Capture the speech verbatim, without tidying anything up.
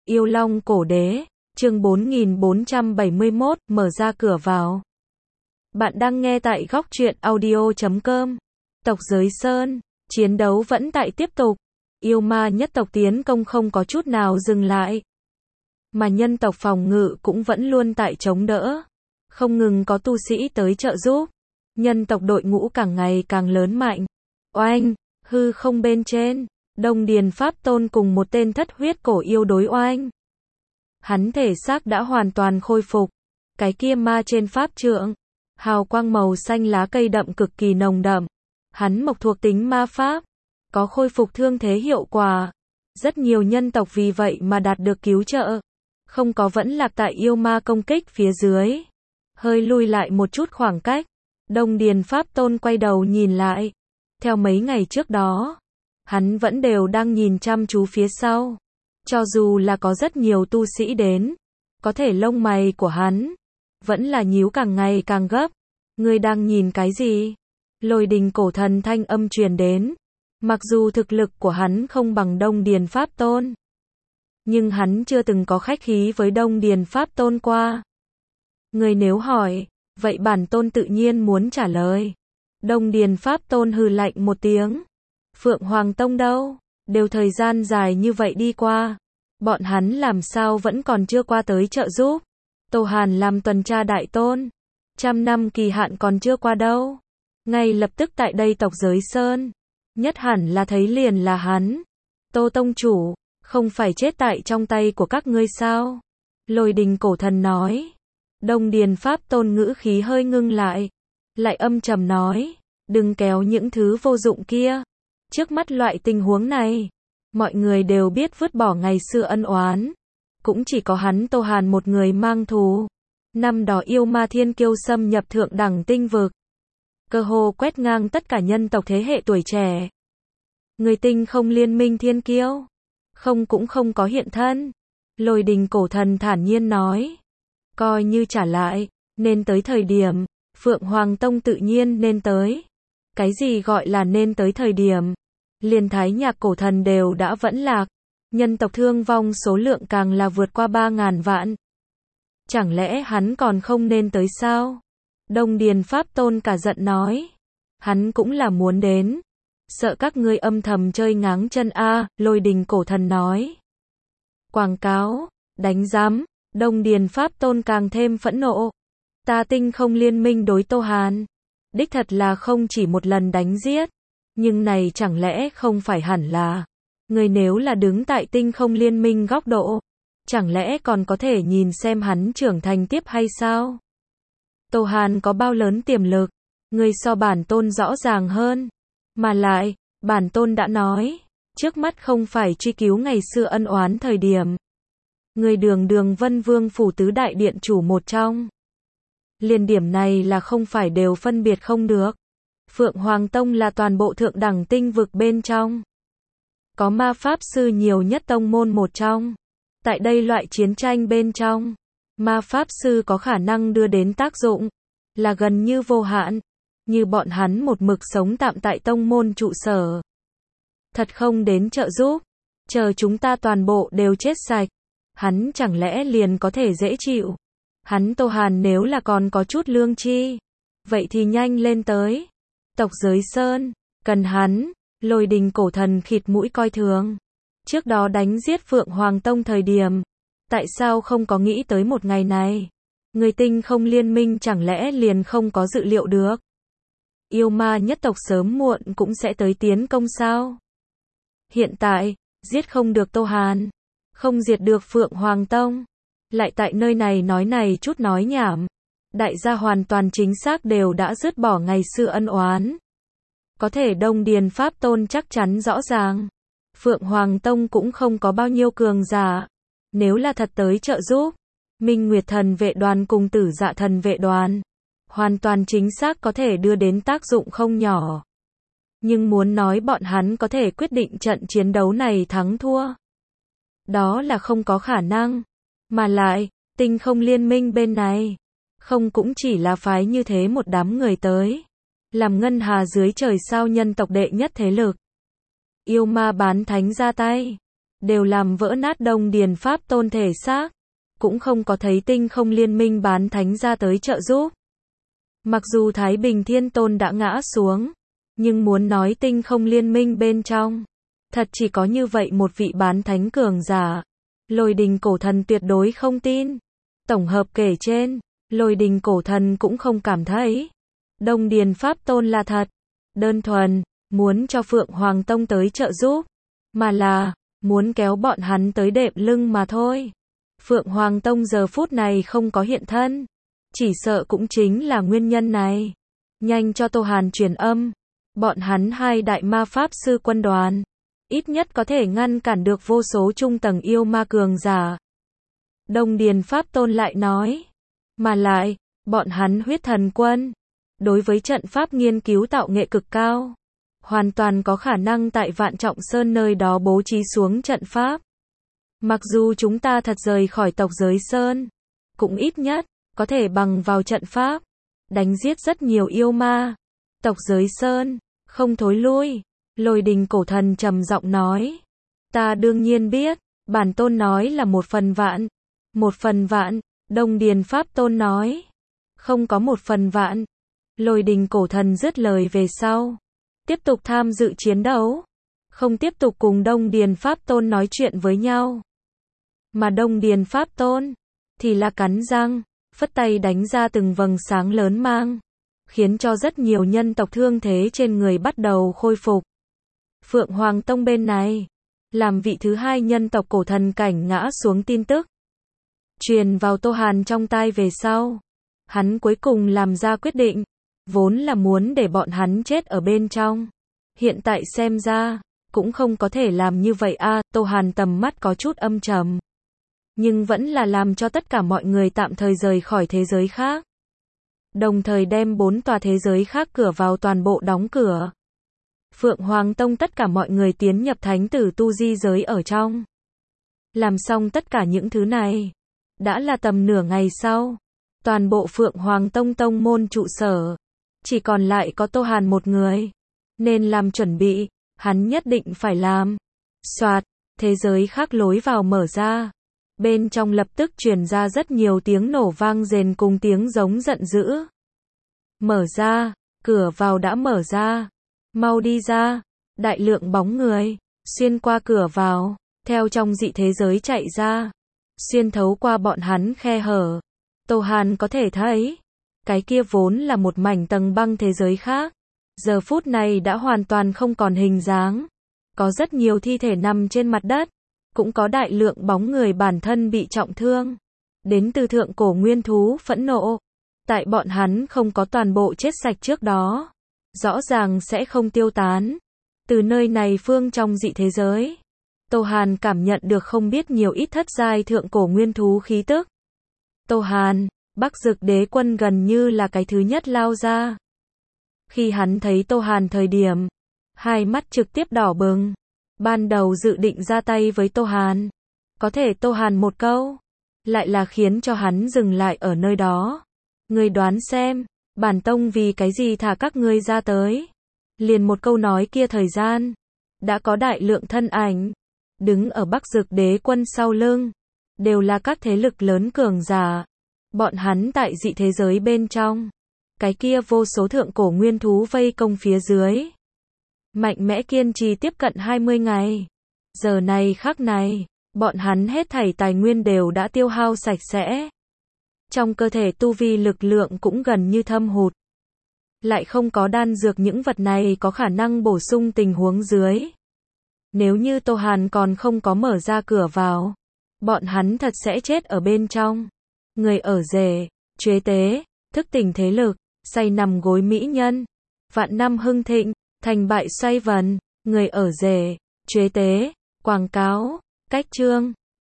Yêu Long Cổ Đế, chương bốn nghìn bốn trăm bảy mươi mốt, mở ra cửa vào. Bạn đang nghe tại góc truyện audio chấm com. Tộc Giới Sơn, chiến đấu vẫn tại tiếp tục. Yêu ma nhất tộc tiến công không có chút nào dừng lại. Mà nhân tộc phòng ngự cũng vẫn luôn tại chống đỡ. Không ngừng có tu sĩ tới trợ giúp. Nhân tộc đội ngũ càng ngày càng lớn mạnh. Oanh, hư không bên trên. Đông Điền Pháp Tôn cùng một tên thất huyết cổ yêu đối oanh. Hắn thể xác đã hoàn toàn khôi phục. Cái kia ma trên pháp trượng. Hào quang màu xanh lá cây đậm cực kỳ nồng đậm. Hắn mộc thuộc tính ma pháp. Có khôi phục thương thế hiệu quả. Rất nhiều nhân tộc vì vậy mà đạt được cứu trợ. Không có vẫn lạc tại yêu ma công kích phía dưới. Hơi lùi lại một chút khoảng cách. Đông Điền Pháp Tôn quay đầu nhìn lại. Theo mấy ngày trước đó. Hắn vẫn đều đang nhìn chăm chú phía sau. Cho dù là có rất nhiều tu sĩ đến. Có thể lông mày của hắn. Vẫn là nhíu càng ngày càng gấp. Ngươi đang nhìn cái gì? Lôi đình cổ thần thanh âm truyền đến. Mặc dù thực lực của hắn không bằng Đông Điền Pháp Tôn. Nhưng hắn chưa từng có khách khí với Đông Điền Pháp Tôn qua. Ngươi nếu hỏi, vậy bản tôn tự nhiên muốn trả lời. Đông Điền Pháp Tôn hừ lạnh một tiếng. Phượng Hoàng Tông đâu? Đều thời gian dài như vậy đi qua. Bọn hắn làm sao vẫn còn chưa qua tới trợ giúp. Tô Hàn làm tuần tra đại tôn. Trăm năm kỳ hạn còn chưa qua đâu. Ngay lập tức tại đây tộc Giới Sơn. Nhất hẳn là thấy liền là hắn. Tô Tông Chủ, không phải chết tại trong tay của các ngươi sao? Lôi đình cổ thần nói. Đông Điền Pháp Tôn ngữ khí hơi ngưng lại. Lại âm trầm nói. Đừng kéo những thứ vô dụng kia. Trước mắt loại tình huống này, mọi người đều biết vứt bỏ ngày xưa ân oán. Cũng chỉ có hắn Tô Hàn một người mang thù. Năm đó yêu ma thiên kiêu xâm nhập thượng đẳng tinh vực. Cơ hồ quét ngang tất cả nhân tộc thế hệ tuổi trẻ. Người tinh không liên minh thiên kiêu. Không cũng không có hiện thân. Lôi đình cổ thần thản nhiên nói. Coi như trả lại, nên tới thời điểm, Phượng Hoàng Tông tự nhiên nên tới. Cái gì gọi là nên tới thời điểm? Liền Thái Nhạc cổ thần đều đã vẫn lạc. Nhân tộc thương vong số lượng càng là vượt qua ba ngàn vạn. Chẳng lẽ hắn còn không nên tới sao? Đông Điền Pháp Tôn cả giận nói. Hắn cũng là muốn đến. Sợ các ngươi âm thầm chơi ngáng chân a, lôi đình cổ thần nói. Quảng cáo, đánh giám, Đông Điền Pháp Tôn càng thêm phẫn nộ. Ta tinh không liên minh đối Tô Hàn. Đích thật là không chỉ một lần đánh giết. Nhưng này chẳng lẽ không phải hẳn là. Người nếu là đứng tại tinh không liên minh góc độ. Chẳng lẽ còn có thể nhìn xem hắn trưởng thành tiếp hay sao? Tô Hàn có bao lớn tiềm lực. Người so bản tôn rõ ràng hơn. Mà lại, bản tôn đã nói. Trước mắt không phải truy cứu ngày xưa ân oán thời điểm. Người đường đường Vân Vương phủ tứ đại điện chủ một trong. Liên điểm này là không phải đều phân biệt không được. Phượng Hoàng Tông là toàn bộ thượng đẳng tinh vực bên trong. Có ma pháp sư nhiều nhất tông môn một trong. Tại đây loại chiến tranh bên trong, ma pháp sư có khả năng đưa đến tác dụng, là gần như vô hạn. Như bọn hắn một mực sống tạm tại tông môn trụ sở. Thật không đến trợ giúp, chờ chúng ta toàn bộ đều chết sạch. Hắn chẳng lẽ liền có thể dễ chịu. Hắn Tô Hàn nếu là còn có chút lương tri. Vậy thì nhanh lên tới. Tộc Giới Sơn, cần hắn. Lôi đình cổ thần khịt mũi coi thường. Trước đó đánh giết Phượng Hoàng Tông thời điểm. Tại sao không có nghĩ tới một ngày này? Người tinh không liên minh chẳng lẽ liền không có dự liệu được? Yêu ma nhất tộc sớm muộn cũng sẽ tới tiến công sao? Hiện tại, giết không được Tô Hàn. Không diệt được Phượng Hoàng Tông. Lại tại nơi này nói này chút nói nhảm. Đại gia hoàn toàn chính xác đều đã dứt bỏ ngày xưa ân oán. Có thể Đông Điền Pháp Tôn chắc chắn rõ ràng. Phượng Hoàng Tông cũng không có bao nhiêu cường giả. Nếu là thật tới trợ giúp. Minh Nguyệt Thần vệ đoàn cùng Tử Dạ Thần vệ đoàn. Hoàn toàn chính xác có thể đưa đến tác dụng không nhỏ. Nhưng muốn nói bọn hắn có thể quyết định trận chiến đấu này thắng thua. Đó là không có khả năng. Mà lại, tinh không liên minh bên này. Không cũng chỉ là phái như thế một đám người tới. Làm ngân hà dưới trời sao nhân tộc đệ nhất thế lực. Yêu ma bán thánh ra tay. đều làm vỡ nát Đông Điền Pháp Tôn thể xác, cũng không có thấy Tinh Không Liên Minh bán thánh ra tới trợ giúp. Mặc dù Thái Bình Thiên Tôn đã ngã xuống, nhưng muốn nói Tinh Không Liên Minh bên trong, thật chỉ có như vậy một vị bán thánh cường giả. Lôi Đình Cổ Thần tuyệt đối không tin. Tổng hợp kể trên, Lôi Đình Cổ Thần cũng không cảm thấy Đông Điền Pháp Tôn là thật, đơn thuần muốn cho Phượng Hoàng Tông tới trợ giúp, mà là muốn kéo bọn hắn tới đệm lưng mà thôi. Phượng Hoàng Tông giờ phút này không có hiện thân, chỉ sợ cũng chính là nguyên nhân này. Nhanh cho Tô Hàn truyền âm, bọn hắn hai đại ma pháp sư quân đoàn, ít nhất có thể ngăn cản được vô số trung tầng yêu ma cường giả. Đông Điền Pháp Tôn lại nói, mà lại, bọn hắn huyết thần quân, đối với trận pháp nghiên cứu tạo nghệ cực cao, hoàn toàn có khả năng tại Vạn Trọng Sơn nơi đó bố trí xuống trận pháp. Mặc dù chúng ta thật rời khỏi tộc giới Sơn, cũng ít nhất, có thể bằng vào trận pháp, đánh giết rất nhiều yêu ma. Tộc giới Sơn, không thối lui. Lôi Đình Cổ Thần trầm giọng nói. Ta đương nhiên biết, bản tôn nói là một phần vạn. Một phần vạn, Đông Điền Pháp Tôn nói. Không có một phần vạn. Lôi Đình Cổ Thần dứt lời về sau, tiếp tục tham dự chiến đấu, không tiếp tục cùng Đông Điền Pháp Tôn nói chuyện với nhau. Mà Đông Điền Pháp Tôn, thì là cắn răng, phất tay đánh ra từng vầng sáng lớn mang, khiến cho rất nhiều nhân tộc thương thế trên người bắt đầu khôi phục. Phượng Hoàng Tông bên này, làm vị thứ hai nhân tộc cổ thần cảnh ngã xuống tin tức, truyền vào Tô Hàn trong tai về sau, hắn cuối cùng làm ra quyết định, vốn là muốn để bọn hắn chết ở bên trong. Hiện tại xem ra, cũng không có thể làm như vậy a. À, Tô Hàn tầm mắt có chút âm trầm, nhưng vẫn là làm cho tất cả mọi người tạm thời rời khỏi thế giới khác. Đồng thời đem bốn tòa thế giới khác cửa vào toàn bộ đóng cửa. Phượng Hoàng Tông tất cả mọi người tiến nhập thánh tử tu di giới ở trong. Làm xong tất cả những thứ này, đã là tầm nửa ngày sau, toàn bộ Phượng Hoàng Tông tông môn trụ sở, chỉ còn lại có Tô Hàn một người, nên làm chuẩn bị, hắn nhất định phải làm. Soạt, thế giới khác lối vào mở ra, bên trong lập tức truyền ra rất nhiều tiếng nổ vang rền cùng tiếng giống giận dữ. Mở ra, cửa vào đã mở ra, mau đi ra. Đại lượng bóng người xuyên qua cửa vào, theo trong dị thế giới chạy ra, xuyên thấu qua bọn hắn khe hở. Tô Hàn có thể thấy, cái kia vốn là một mảnh tầng băng thế giới khác, giờ phút này đã hoàn toàn không còn hình dáng. Có rất nhiều thi thể nằm trên mặt đất, cũng có đại lượng bóng người bản thân bị trọng thương. Đến từ thượng cổ nguyên thú phẫn nộ, tại bọn hắn không có toàn bộ chết sạch trước đó, rõ ràng sẽ không tiêu tán. Từ nơi này phương trong dị thế giới, Tô Hàn cảm nhận được không biết nhiều ít thất giai thượng cổ nguyên thú khí tức. Tô Hàn, Bắc Dực Đế Quân gần như là cái thứ nhất lao ra. Khi hắn thấy Tô Hàn thời điểm, hai mắt trực tiếp đỏ bừng. Ban đầu dự định ra tay với Tô Hàn, có thể Tô Hàn một câu, lại là khiến cho hắn dừng lại ở nơi đó. Ngươi đoán xem, bản tông vì cái gì thả các ngươi ra tới? Liền một câu nói kia thời gian, đã có đại lượng thân ảnh, đứng ở Bắc Dực Đế Quân sau lưng, đều là các thế lực lớn cường giả. Bọn hắn tại dị thế giới bên trong, cái kia vô số thượng cổ nguyên thú vây công phía dưới. Mạnh mẽ kiên trì tiếp cận hai mươi ngày. Giờ này khắc này, bọn hắn hết thảy tài nguyên đều đã tiêu hao sạch sẽ. Trong cơ thể tu vi lực lượng cũng gần như thâm hụt. Lại không có đan dược những vật này có khả năng bổ sung tình huống dưới. Nếu như Tô Hàn còn không có mở ra cửa vào, bọn hắn thật sẽ chết ở bên trong. Người ở rể, chế tế, thức tỉnh thế lực, say nằm gối mỹ nhân, vạn năm hưng thịnh, thành bại xoay vần, người ở rể, chế tế, quảng cáo, cách chương.